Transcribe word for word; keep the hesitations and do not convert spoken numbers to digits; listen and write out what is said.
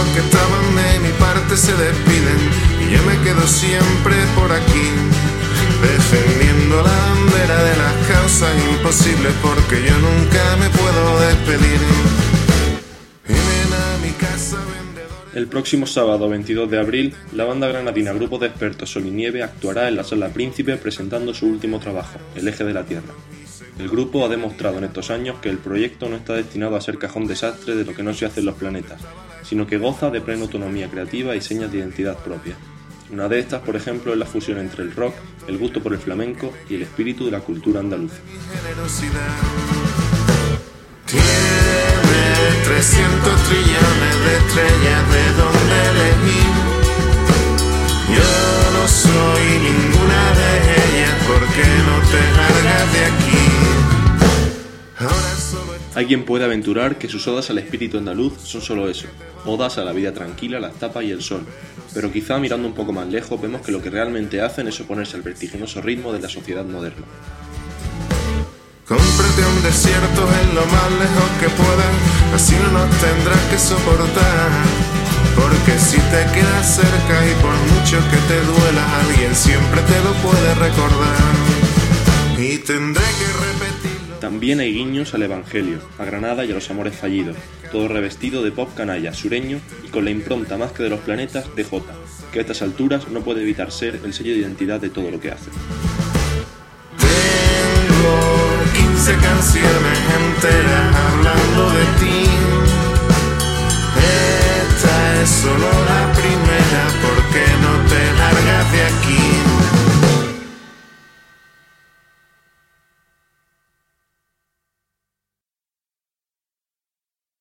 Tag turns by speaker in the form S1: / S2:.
S1: los que estaban de mi parte se despiden y yo me quedo siempre por aquí, defendiendo la bandera de las causas imposibles, porque yo nunca me puedo despedir. Vienen a mi casa vendedores.
S2: El próximo sábado veintidós de abril, la banda granadina Grupo de Expertos Sol y Nieve actuará en la Sala Príncipe presentando su último trabajo, El Eje de la Tierra. El grupo ha demostrado en estos años que el proyecto no está destinado a ser cajón desastre de lo que no se hace en los planetas, sino que goza de plena autonomía creativa y señas de identidad propia. Una de estas, por ejemplo, es la fusión entre el rock, el gusto por el flamenco y el espíritu de la cultura andaluza.
S1: Tiene trescientos trillones de estrellas de donde elegir. Yo no soy ninguna de ellas, porque no te largas de aquí. Ahora solo...
S2: Hay quien puede aventurar que sus odas al espíritu andaluz son solo eso, odas a la vida tranquila, las tapas y el sol, pero quizá mirando un poco más lejos vemos que lo que realmente hacen es oponerse al vertiginoso ritmo de la sociedad moderna.
S1: Cómprate un desierto en lo más lejos que puedas, así no nos tendrás que soportar, porque si te quedas cerca y por mucho que te duela, alguien siempre te lo puede recordar y tendré que repetirlo.
S2: También hay guiños al Evangelio, a Granada y a los amores fallidos, todo revestido de pop canalla, sureño y con la impronta más que de los planetas de Jota, que a estas alturas no puede evitar ser el sello de identidad de todo lo que hace.
S1: Tengo quince canciones enteras hablando de ti.